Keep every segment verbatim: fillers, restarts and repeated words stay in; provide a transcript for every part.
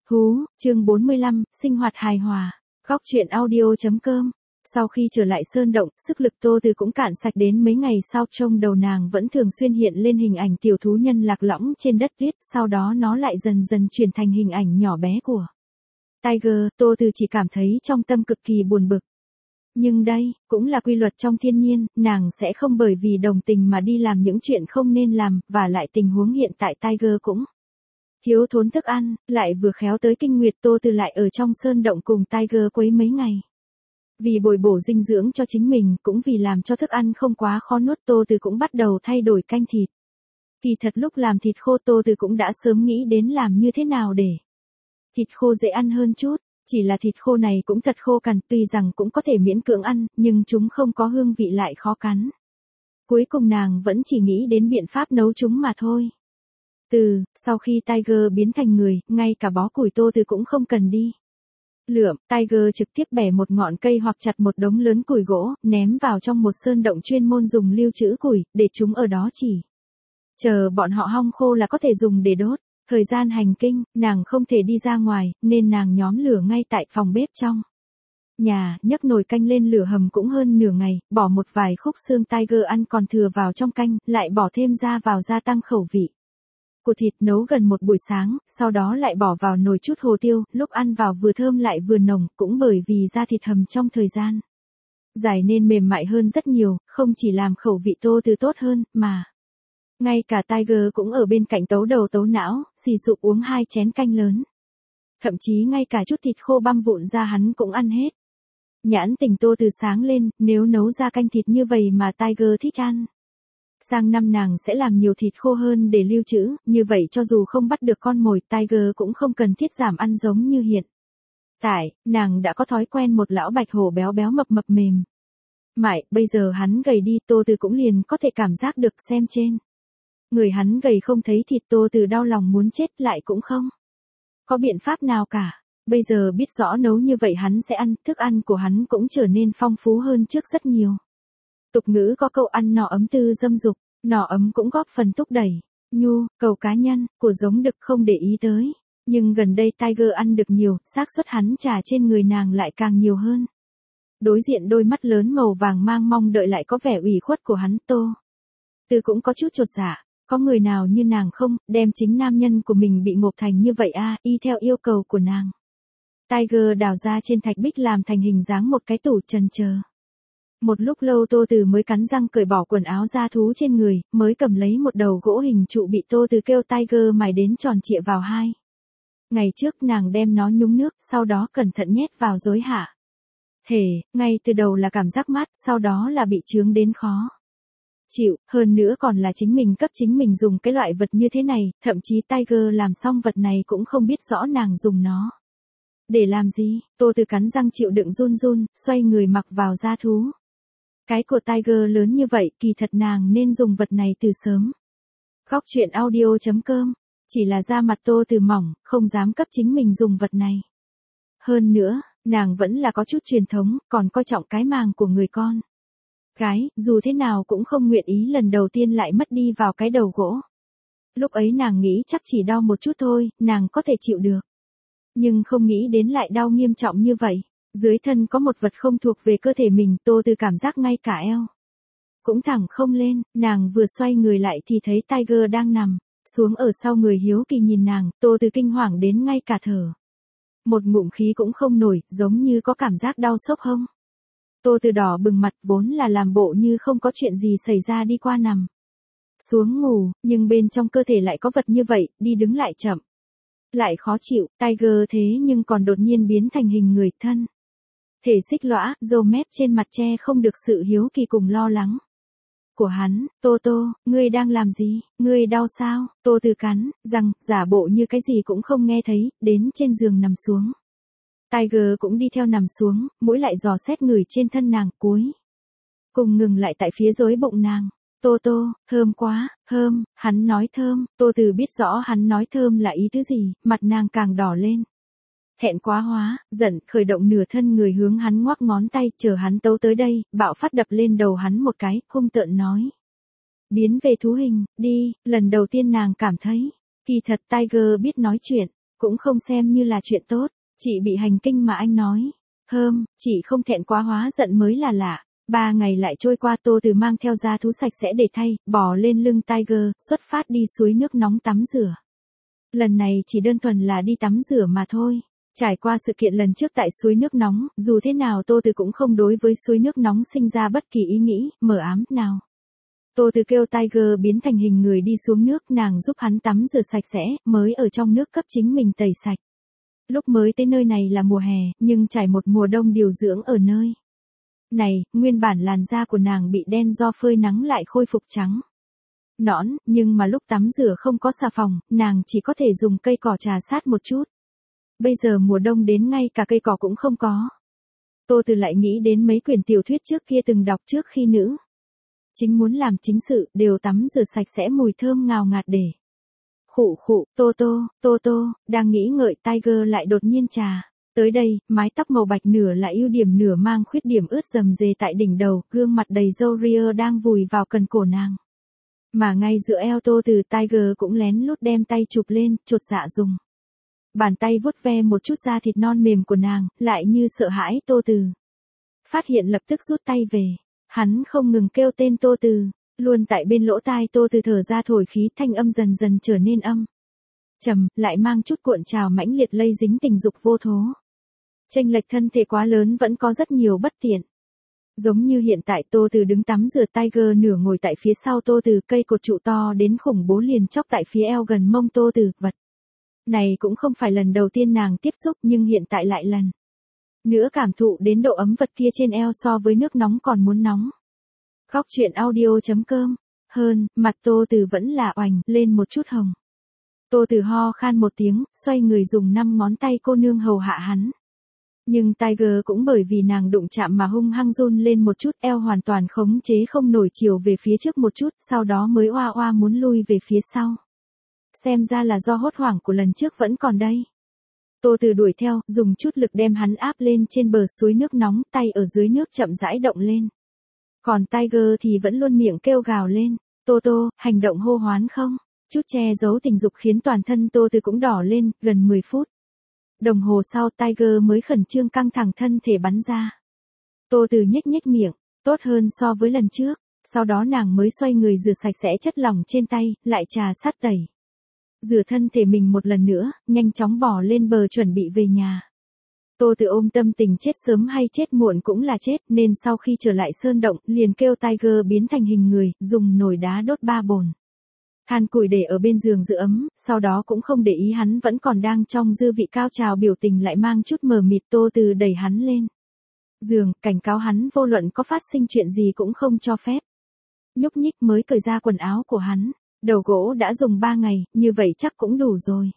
Hú, chương bốn mươi lăm, sinh hoạt hài hòa. Góc truyện audio.com. Sau khi trở lại sơn động, sức lực Tô Từ cũng cạn sạch đến mấy ngày sau, trong đầu nàng vẫn thường xuyên hiện lên hình ảnh tiểu thú nhân lạc lõng trên đất tuyết, sau đó nó lại dần dần chuyển thành hình ảnh nhỏ bé của Tiger. Tô Từ chỉ cảm thấy trong tâm cực kỳ buồn bực. Nhưng đây, cũng là quy luật trong thiên nhiên, nàng sẽ không bởi vì đồng tình mà đi làm những chuyện không nên làm, và lại tình huống hiện tại Tiger cũng thiếu thốn thức ăn, lại vừa khéo tới kinh nguyệt. Tô Từ lại ở trong sơn động cùng Tiger quấy mấy ngày. Vì bồi bổ dinh dưỡng cho chính mình, cũng vì làm cho thức ăn không quá khó nuốt, Tô Từ cũng bắt đầu thay đổi canh thịt. Kỳ thật lúc làm thịt khô Tô Từ cũng đã sớm nghĩ đến làm như thế nào để thịt khô dễ ăn hơn chút, chỉ là thịt khô này cũng thật khô cằn, tuy rằng cũng có thể miễn cưỡng ăn, nhưng chúng không có hương vị lại khó cắn. Cuối cùng nàng vẫn chỉ nghĩ đến biện pháp nấu chúng mà thôi. Từ, sau khi Tiger biến thành người, ngay cả bó củi Tô Từ cũng không cần đi lượm, Tiger trực tiếp bẻ một ngọn cây hoặc chặt một đống lớn củi gỗ, ném vào trong một sơn động chuyên môn dùng lưu trữ củi, để chúng ở đó chỉ chờ bọn họ hong khô là có thể dùng để đốt. Thời gian hành kinh, nàng không thể đi ra ngoài, nên nàng nhóm lửa ngay tại phòng bếp trong nhà, nhấc nồi canh lên lửa hầm cũng hơn nửa ngày, bỏ một vài khúc xương Tiger ăn còn thừa vào trong canh, lại bỏ thêm da vào gia tăng khẩu vị của thịt, nấu gần một buổi sáng, sau đó lại bỏ vào nồi chút hồ tiêu, lúc ăn vào vừa thơm lại vừa nồng, cũng bởi vì da thịt hầm trong thời gian dài nên mềm mại hơn rất nhiều, không chỉ làm khẩu vị Tô Từ tốt hơn, mà ngay cả Tiger cũng ở bên cạnh tấu đầu tấu não, xì sụp uống hai chén canh lớn. Thậm chí ngay cả chút thịt khô băm vụn ra hắn cũng ăn hết. Nhãn tình Tô Từ sáng lên, nếu nấu ra canh thịt như vậy mà Tiger thích ăn, sang năm nàng sẽ làm nhiều thịt khô hơn để lưu trữ, như vậy cho dù không bắt được con mồi, Tiger cũng không cần thiết giảm ăn giống như hiện tại, nàng đã có thói quen một lão bạch hổ béo béo mập mập mềm mại, bây giờ hắn gầy đi, Tô Từ cũng liền có thể cảm giác được xem trên người hắn gầy không thấy thịt. Tô Từ đau lòng muốn chết, lại cũng không có biện pháp nào cả. Bây giờ biết rõ nấu như vậy hắn sẽ ăn, thức ăn của hắn cũng trở nên phong phú hơn trước rất nhiều. Tục ngữ có câu ăn nọ ấm tư dâm dục, nọ ấm cũng góp phần thúc đẩy nhu cầu cá nhân của giống đực không để ý tới. Nhưng gần đây Tiger ăn được nhiều, xác suất hắn trả trên người nàng lại càng nhiều hơn. Đối diện đôi mắt lớn màu vàng mang mong đợi lại có vẻ ủy khuất của hắn, Tô Từ cũng có chút chột dạ. Có người nào như nàng không, đem chính nam nhân của mình bị ngộp thành như vậy a, y theo yêu cầu của nàng. Tiger đào ra trên thạch bích làm thành hình dáng một cái tủ, chần chờ một lúc lâu Tô Từ mới cắn răng cởi bỏ quần áo da thú trên người, mới cầm lấy một đầu gỗ hình trụ bị Tô Từ kêu Tiger mài đến tròn trịa vào hai. Ngày trước nàng đem nó nhúng nước, sau đó cẩn thận nhét vào rối hạ thể, ngay từ đầu là cảm giác mát, sau đó là bị chướng đến khó chịu, hơn nữa còn là chính mình cấp chính mình dùng cái loại vật như thế này, thậm chí Tiger làm xong vật này cũng không biết rõ nàng dùng nó để làm gì. Tô Từ cắn răng chịu đựng run run, xoay người mặc vào da thú. Cái của Tiger lớn như vậy, kỳ thật nàng nên dùng vật này từ sớm. Góc truyện audio.com. Chỉ là da mặt Tô Từ mỏng, không dám cấp chính mình dùng vật này. Hơn nữa, nàng vẫn là có chút truyền thống, còn coi trọng cái màng của người con gái, dù thế nào cũng không nguyện ý lần đầu tiên lại mất đi vào cái đầu gỗ. Lúc ấy nàng nghĩ chắc chỉ đau một chút thôi, nàng có thể chịu được. Nhưng không nghĩ đến lại đau nghiêm trọng như vậy. Dưới thân có một vật không thuộc về cơ thể mình, Tô Từ cảm giác ngay cả eo cũng thẳng không lên, nàng vừa xoay người lại thì thấy Tiger đang nằm xuống ở sau người hiếu kỳ nhìn nàng. Tô Từ kinh hoàng đến ngay cả thở một ngụm khí cũng không nổi, giống như có cảm giác đau xốc hông. Tô Từ đỏ bừng mặt, vốn là làm bộ như không có chuyện gì xảy ra đi qua nằm xuống ngủ, nhưng bên trong cơ thể lại có vật như vậy, đi đứng lại chậm, lại khó chịu. Tiger thế nhưng còn đột nhiên biến thành hình người, thân thể xích lõa, râu mép trên mặt che không được sự hiếu kỳ cùng lo lắng của hắn. Tô Tô, ngươi đang làm gì, ngươi đau sao? Tô Từ cắn răng, giả bộ như cái gì cũng không nghe thấy, đến trên giường nằm xuống. Tiger cũng đi theo nằm xuống, mũi lại dò xét người trên thân nàng, cuối cùng ngừng lại tại phía rối bụng nàng. Tô Tô, thơm quá, thơm, hắn nói thơm. Tô Từ biết rõ hắn nói thơm là ý thứ gì, mặt nàng càng đỏ lên. Thẹn quá hóa, giận, khởi động nửa thân người hướng hắn ngoắc ngón tay, chờ hắn tấu tới đây, bạo phát đập lên đầu hắn một cái, hung tợn nói. Biến về thú hình, đi. Lần đầu tiên nàng cảm thấy, kỳ thật Tiger biết nói chuyện. Cũng không xem như là chuyện tốt, chị bị hành kinh mà anh nói. Hơm, chị không thẹn quá hóa giận mới là lạ. Ba ngày lại trôi qua, Tô Từ mang theo da thú sạch sẽ để thay, bò lên lưng Tiger, xuất phát đi suối nước nóng tắm rửa. Lần này chỉ đơn thuần là đi tắm rửa mà thôi. Trải qua sự kiện lần trước tại suối nước nóng, dù thế nào Tô Từ cũng không đối với suối nước nóng sinh ra bất kỳ ý nghĩ, mờ ám nào. Tô Từ kêu Tiger biến thành hình người đi xuống nước, nàng giúp hắn tắm rửa sạch sẽ, mới ở trong nước cấp chính mình tẩy sạch. Lúc mới tới nơi này là mùa hè, nhưng trải một mùa đông điều dưỡng ở nơi này, nguyên bản làn da của nàng bị đen do phơi nắng lại khôi phục trắng nõn, nhưng mà lúc tắm rửa không có xà phòng, nàng chỉ có thể dùng cây cỏ trà sát một chút. Bây giờ mùa đông đến ngay cả cây cỏ cũng không có. Tô Từ lại nghĩ đến mấy quyển tiểu thuyết trước kia từng đọc trước khi nữ chính muốn làm chính sự, đều tắm rửa sạch sẽ mùi thơm ngào ngạt để. Khụ khụ, Tô Tô, Tô Tô, đang nghĩ ngợi Tiger lại đột nhiên trà. Tới đây, mái tóc màu bạch nửa là ưu điểm nửa mang khuyết điểm ướt rầm rề tại đỉnh đầu, gương mặt đầy râu ria đang vùi vào cần cổ nàng. Mà ngay giữa eo Tô Từ, Tiger cũng lén lút đem tay chụp lên, chột dạ dùng bàn tay vuốt ve một chút da thịt non mềm của nàng, lại như sợ hãi Tô Từ. Phát hiện lập tức rút tay về. Hắn không ngừng kêu tên Tô Từ, luôn tại bên lỗ tai Tô Từ thở ra thổi khí, thanh âm dần dần trở nên âm trầm, lại mang chút cuộn trào mãnh liệt lây dính tình dục vô thố. Chênh lệch thân thể quá lớn vẫn có rất nhiều bất tiện. Giống như hiện tại Tô Từ đứng tắm rửa, Tiger nửa ngồi tại phía sau Tô Từ, cây cột trụ to đến khủng bố liền chóc tại phía eo gần mông Tô Từ, vật này cũng không phải lần đầu tiên nàng tiếp xúc, nhưng hiện tại lại lần nữa cảm thụ đến độ ấm vật kia trên eo so với nước nóng còn muốn nóng. Góc truyện audio.com. Hơn, mặt Tô Từ vẫn là oành lên một chút hồng. Tô Từ ho khan một tiếng, xoay người dùng năm ngón tay cô nương hầu hạ hắn. Nhưng Tiger cũng bởi vì nàng đụng chạm mà hung hăng run lên một chút, eo hoàn toàn khống chế không nổi, chiều về phía trước một chút, sau đó mới oa oa muốn lui về phía sau. Xem ra là do hốt hoảng của lần trước vẫn còn đây. Tô Từ đuổi theo, dùng chút lực đem hắn áp lên trên bờ suối nước nóng, tay ở dưới nước chậm rãi động lên. Còn Tiger thì vẫn luôn miệng kêu gào lên, Tô Tô, hành động hô hoán không? Chút che giấu tình dục khiến toàn thân Tô Từ cũng đỏ lên, gần mười phút. Đồng hồ sau Tiger mới khẩn trương căng thẳng thân thể bắn ra. Tô Từ nhếch nhếch miệng, tốt hơn so với lần trước, sau đó nàng mới xoay người rửa sạch sẽ chất lỏng trên tay, lại trà sát tẩy. Rửa thân thể mình một lần nữa, nhanh chóng bỏ lên bờ chuẩn bị về nhà. Tô Từ ôm tâm tình chết sớm hay chết muộn cũng là chết, nên sau khi trở lại sơn động, liền kêu Tiger biến thành hình người, dùng nồi đá đốt ba bồn than củi để ở bên giường giữ ấm, sau đó cũng không để ý hắn vẫn còn đang trong dư vị cao trào, biểu tình lại mang chút mờ mịt. Tô Từ đẩy hắn lên giường, cảnh cáo hắn vô luận có phát sinh chuyện gì cũng không cho phép nhúc nhích, mới cởi ra quần áo của hắn. Đầu gỗ đã dùng ba ngày, như vậy chắc cũng đủ rồi.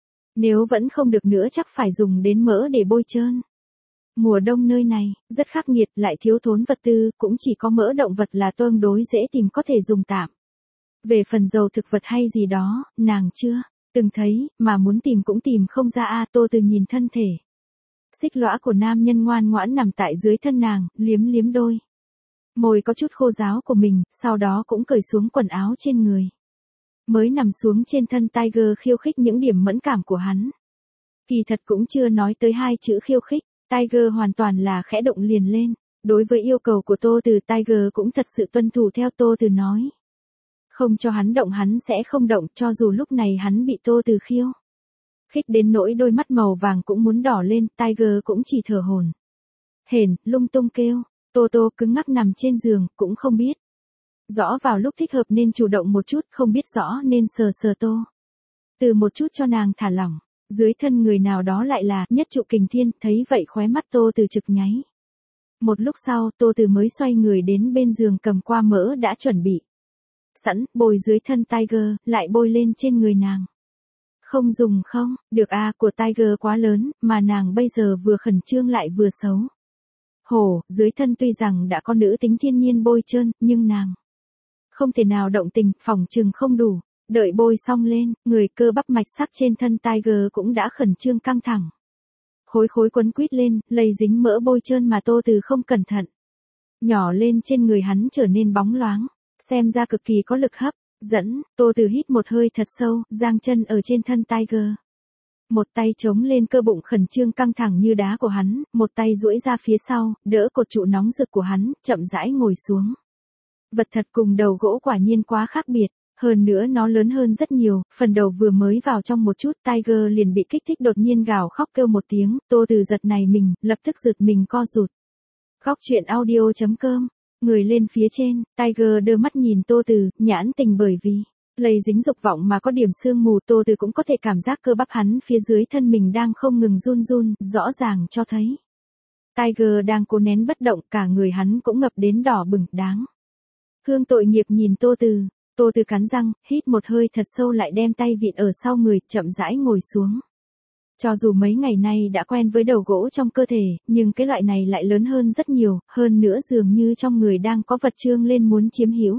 Nếu vẫn không được nữa chắc phải dùng đến mỡ để bôi trơn. Mùa đông nơi này, rất khắc nghiệt, lại thiếu thốn vật tư, cũng chỉ có mỡ động vật là tương đối dễ tìm có thể dùng tạm. Về phần dầu thực vật hay gì đó, nàng chưa từng thấy, mà muốn tìm cũng tìm không ra a. Tô Từ nhìn thân thể xích lõa của nam nhân ngoan ngoãn nằm tại dưới thân nàng, liếm liếm đôi môi có chút khô ráo của mình, sau đó cũng cởi xuống quần áo trên người. Mới nằm xuống trên thân Tiger khiêu khích những điểm mẫn cảm của hắn. Kỳ thật cũng chưa nói tới hai chữ khiêu khích, Tiger hoàn toàn là khẽ động liền lên. Đối với yêu cầu của Tô Từ, Tiger cũng thật sự tuân thủ theo Tô Từ nói. Không cho hắn động hắn sẽ không động, cho dù lúc này hắn bị Tô Từ khiêu khích đến nỗi đôi mắt màu vàng cũng muốn đỏ lên, Tiger cũng chỉ thở hổn hển, lung tung kêu. Tô Tô cứng ngắc nằm trên giường, cũng không biết rõ vào lúc thích hợp nên chủ động một chút, không biết rõ nên sờ sờ Tô Từ một chút cho nàng thả lỏng. Dưới thân người nào đó lại là nhất trụ kình thiên, thấy vậy khóe mắt Tô Từ trực nháy. Một lúc sau, Tô Từ mới xoay người đến bên giường, cầm qua mỡ đã chuẩn bị sẵn, bôi dưới thân Tiger, lại bôi lên trên người nàng. Không dùng không, được a, của Tiger quá lớn, mà nàng bây giờ vừa khẩn trương lại vừa xấu hổ, dưới thân tuy rằng đã có nữ tính thiên nhiên bôi trơn, nhưng nàng không thể nào động tình, phòng chừng không đủ. Đợi bôi xong lên, người cơ bắp mạch sắc trên thân Tiger cũng đã khẩn trương căng thẳng. Khối khối quấn quýt lên, lây dính mỡ bôi trơn mà Tô Từ không cẩn thận nhỏ lên trên người hắn trở nên bóng loáng, xem ra cực kỳ có lực hấp dẫn. Tô Từ hít một hơi thật sâu, giang chân ở trên thân Tiger. một tay chống lên cơ bụng khẩn trương căng thẳng như đá của hắn, một tay duỗi ra phía sau, đỡ cột trụ nóng rực của hắn, chậm rãi ngồi xuống. Vật thật cùng đầu gỗ quả nhiên quá khác biệt, hơn nữa nó lớn hơn rất nhiều, phần đầu vừa mới vào trong một chút, Tiger liền bị kích thích đột nhiên gào khóc kêu một tiếng, Tô Từ giật này mình, lập tức giật mình co rụt. Góc truyện audio chấm com, người lên phía trên, Tiger đưa mắt nhìn Tô Từ, nhãn tình bởi vì lây dính dục vọng mà có điểm sương mù, Tô Từ cũng có thể cảm giác cơ bắp hắn phía dưới thân mình đang không ngừng run run, rõ ràng cho thấy Tiger đang cố nén bất động, cả người hắn cũng ngập đến đỏ bừng, đáng. Hương tội nghiệp nhìn Tô Từ, Tô Từ cắn răng, hít một hơi thật sâu lại đem tay vịn ở sau người, chậm rãi ngồi xuống. Cho dù mấy ngày nay đã quen với đầu gỗ trong cơ thể, nhưng cái loại này lại lớn hơn rất nhiều, hơn nữa dường như trong người đang có vật trương lên muốn chiếm hữu.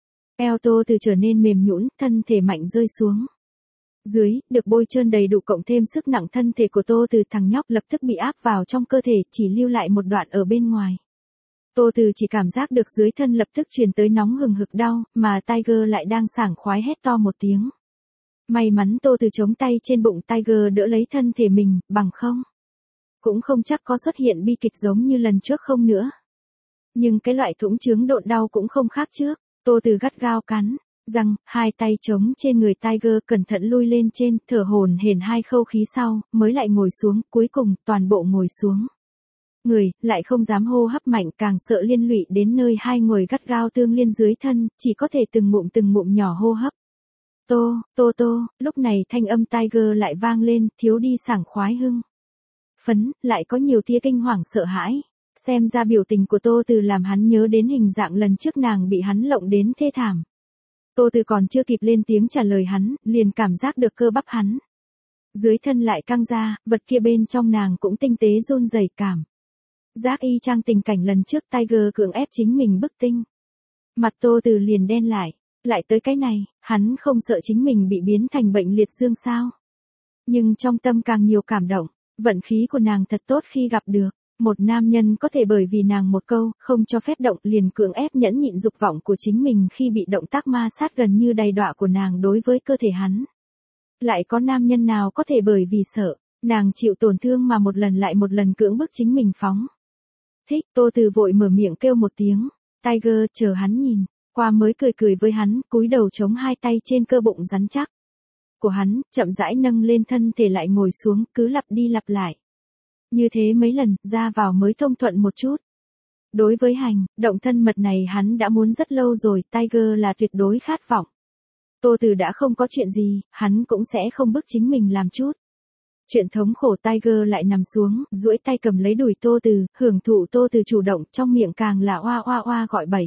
Eo Tô Từ trở nên mềm nhũn, thân thể mạnh rơi xuống. Dưới, được bôi trơn đầy đủ cộng thêm sức nặng thân thể của Tô Từ, thằng nhóc lập tức bị áp vào trong cơ thể, chỉ lưu lại một đoạn ở bên ngoài. Tô Từ chỉ cảm giác được dưới thân lập tức truyền tới nóng hừng hực đau, mà Tiger lại đang sảng khoái hét to một tiếng. May mắn Tô Từ chống tay trên bụng Tiger đỡ lấy thân thể mình, bằng không cũng không chắc có xuất hiện bi kịch giống như lần trước không nữa. Nhưng cái loại thủng chướng độn đau cũng không khác trước, Tô Từ gắt gao cắn răng, hai tay chống trên người Tiger cẩn thận lui lên trên, thở hổn hển hai khâu khí sau, mới lại ngồi xuống, cuối cùng toàn bộ ngồi xuống. Người, lại không dám hô hấp mạnh, càng sợ liên lụy đến nơi hai người gắt gao tương liên dưới thân, chỉ có thể từng ngụm từng ngụm nhỏ hô hấp. Tô, tô tô, lúc này thanh âm Tiger lại vang lên, thiếu đi sảng khoái hưng phấn, lại có nhiều tia kinh hoàng sợ hãi. Xem ra biểu tình của Tô Từ làm hắn nhớ đến hình dạng lần trước nàng bị hắn lộng đến thê thảm. Tô Từ còn chưa kịp lên tiếng trả lời hắn, liền cảm giác được cơ bắp hắn dưới thân lại căng ra, vật kia bên trong nàng cũng tinh tế run rẩy, cảm giác y chang tình cảnh lần trước Tiger cưỡng ép chính mình bức tinh. Mặt Tô Từ liền đen lại, lại tới cái này, hắn không sợ chính mình bị biến thành bệnh liệt dương sao? Nhưng trong tâm càng nhiều cảm động, vận khí của nàng thật tốt khi gặp được một nam nhân có thể bởi vì nàng một câu không cho phép động liền cưỡng ép nhẫn nhịn dục vọng của chính mình khi bị động tác ma sát gần như đầy đọa của nàng đối với cơ thể hắn. Lại có nam nhân nào có thể bởi vì sợ nàng chịu tổn thương mà một lần lại một lần cưỡng bức chính mình phóng thích. Tô Từ vội mở miệng kêu một tiếng, Tiger chờ hắn nhìn qua mới cười cười với hắn, cúi đầu chống hai tay trên cơ bụng rắn chắc của hắn, chậm rãi nâng lên thân thể lại ngồi xuống, cứ lặp đi lặp lại như thế mấy lần, ra vào mới thông thuận một chút. Đối với hành động thân mật này hắn đã muốn rất lâu rồi, Tiger là tuyệt đối khát vọng. Tô Từ đã không có chuyện gì, hắn cũng sẽ không bức chính mình làm chút chuyện thống khổ. Tiger lại nằm xuống, duỗi tay cầm lấy đùi Tô Từ, hưởng thụ Tô Từ chủ động, trong miệng càng là oa oa oa gọi bậy.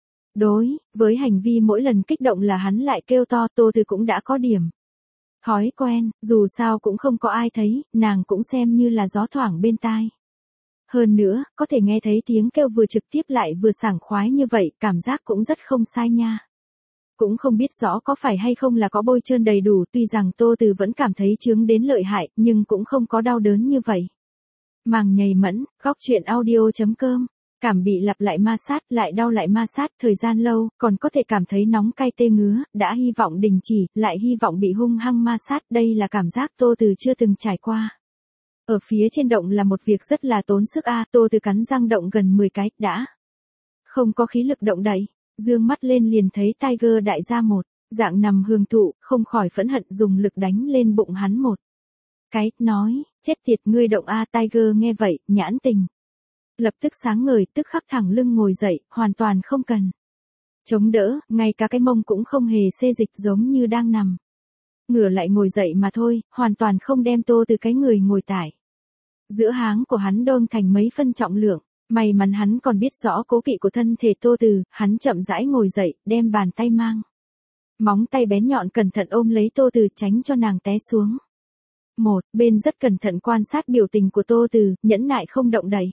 Đối với hành vi mỗi lần kích động là hắn lại kêu to, Tô Từ cũng đã có điểm thói quen, dù sao cũng không có ai thấy, nàng cũng xem như là gió thoảng bên tai. Hơn nữa, có thể nghe thấy tiếng kêu vừa trực tiếp lại vừa sảng khoái như vậy, cảm giác cũng rất không sai nha. Cũng không biết rõ có phải hay không là có bôi trơn đầy đủ, tuy rằng Tô Từ vẫn cảm thấy chướng đến lợi hại, nhưng cũng không có đau đớn như vậy. Màng nhầy mẫn, góc truyện audio chấm com. Cảm bị lặp lại ma sát, lại đau lại ma sát, thời gian lâu, còn có thể cảm thấy nóng cay tê ngứa, đã hy vọng đình chỉ, lại hy vọng bị hung hăng ma sát, đây là cảm giác Tô Từ chưa từng trải qua. Ở phía trên động là một việc rất là tốn sức a, Tô Từ cắn răng động gần mười cái, đã không có khí lực động đậy, dương mắt lên liền thấy Tiger đại gia một dạng nằm hưởng thụ, không khỏi phẫn hận dùng lực đánh lên bụng hắn một cái, nói, chết tiệt ngươi động a. Tiger nghe vậy, nhãn tình lập tức sáng ngời, tức khắc thẳng lưng ngồi dậy, hoàn toàn không cần chống đỡ, ngay cả cái mông cũng không hề xê dịch giống như đang nằm ngửa lại ngồi dậy mà thôi, hoàn toàn không đem Tô Từ cái người ngồi tải giữa háng của hắn đôn thành mấy phân trọng lượng. May mắn hắn còn biết rõ cố kỵ của thân thể Tô Từ, hắn chậm rãi ngồi dậy, đem bàn tay mang móng tay bén nhọn cẩn thận ôm lấy Tô Từ, tránh cho nàng té xuống. Một bên rất cẩn thận quan sát biểu tình của Tô Từ, nhẫn nại không động đậy,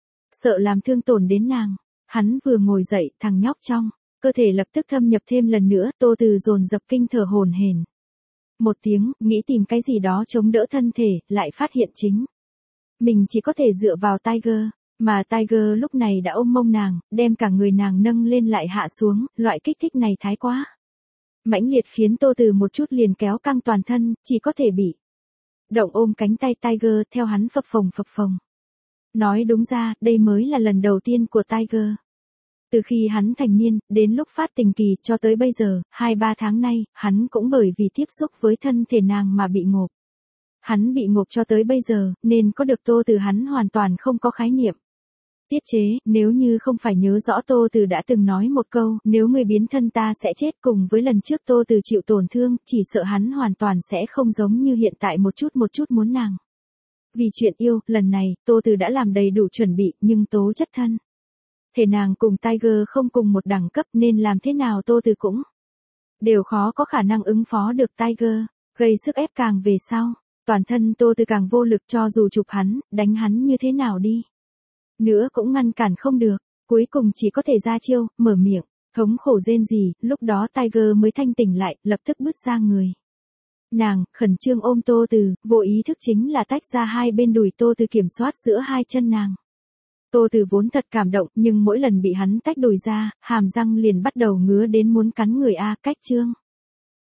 sợ làm thương tổn đến nàng. Hắn vừa ngồi dậy, thằng nhóc trong cơ thể lập tức thâm nhập thêm lần nữa, Tô Từ dồn dập kinh thở hổn hển một tiếng, nghĩ tìm cái gì đó chống đỡ thân thể, lại phát hiện chính mình chỉ có thể dựa vào Tiger, mà Tiger lúc này đã ôm mông nàng, đem cả người nàng nâng lên lại hạ xuống, loại kích thích này thái quá mãnh liệt khiến Tô Từ một chút liền kéo căng toàn thân, chỉ có thể bị động ôm cánh tay Tiger theo hắn phập phồng phập phồng. Nói đúng ra, đây mới là lần đầu tiên của Tiger. Từ khi hắn thành niên, đến lúc phát tình kỳ cho tới bây giờ, hai ba tháng nay, hắn cũng bởi vì tiếp xúc với thân thể nàng mà bị ngộp. Hắn bị ngộp cho tới bây giờ, nên có được Tô Từ hắn hoàn toàn không có khái niệm. Tiết chế, nếu như không phải nhớ rõ Tô Từ đã từng nói một câu, nếu người biến thân ta sẽ chết, cùng với lần trước Tô Từ chịu tổn thương, chỉ sợ hắn hoàn toàn sẽ không giống như hiện tại một chút một chút muốn nàng. Vì chuyện yêu, lần này, Tô Từ đã làm đầy đủ chuẩn bị, nhưng tố chất thân. Thể nàng cùng Tiger không cùng một đẳng cấp nên làm thế nào Tô Từ cũng đều khó có khả năng ứng phó được Tiger, gây sức ép càng về sau. Toàn thân Tô Từ càng vô lực, cho dù chụp hắn, đánh hắn như thế nào đi nữa cũng ngăn cản không được, cuối cùng chỉ có thể ra chiêu, mở miệng, thống khổ rên rỉ, lúc đó Tiger mới thanh tỉnh lại, lập tức bứt ra người. Nàng, khẩn trương ôm Tô Từ, vô ý thức chính là tách ra hai bên đùi Tô Từ kiểm soát giữa hai chân nàng. Tô Từ vốn thật cảm động, nhưng mỗi lần bị hắn tách đùi ra, hàm răng liền bắt đầu ngứa đến muốn cắn người a, cách trương.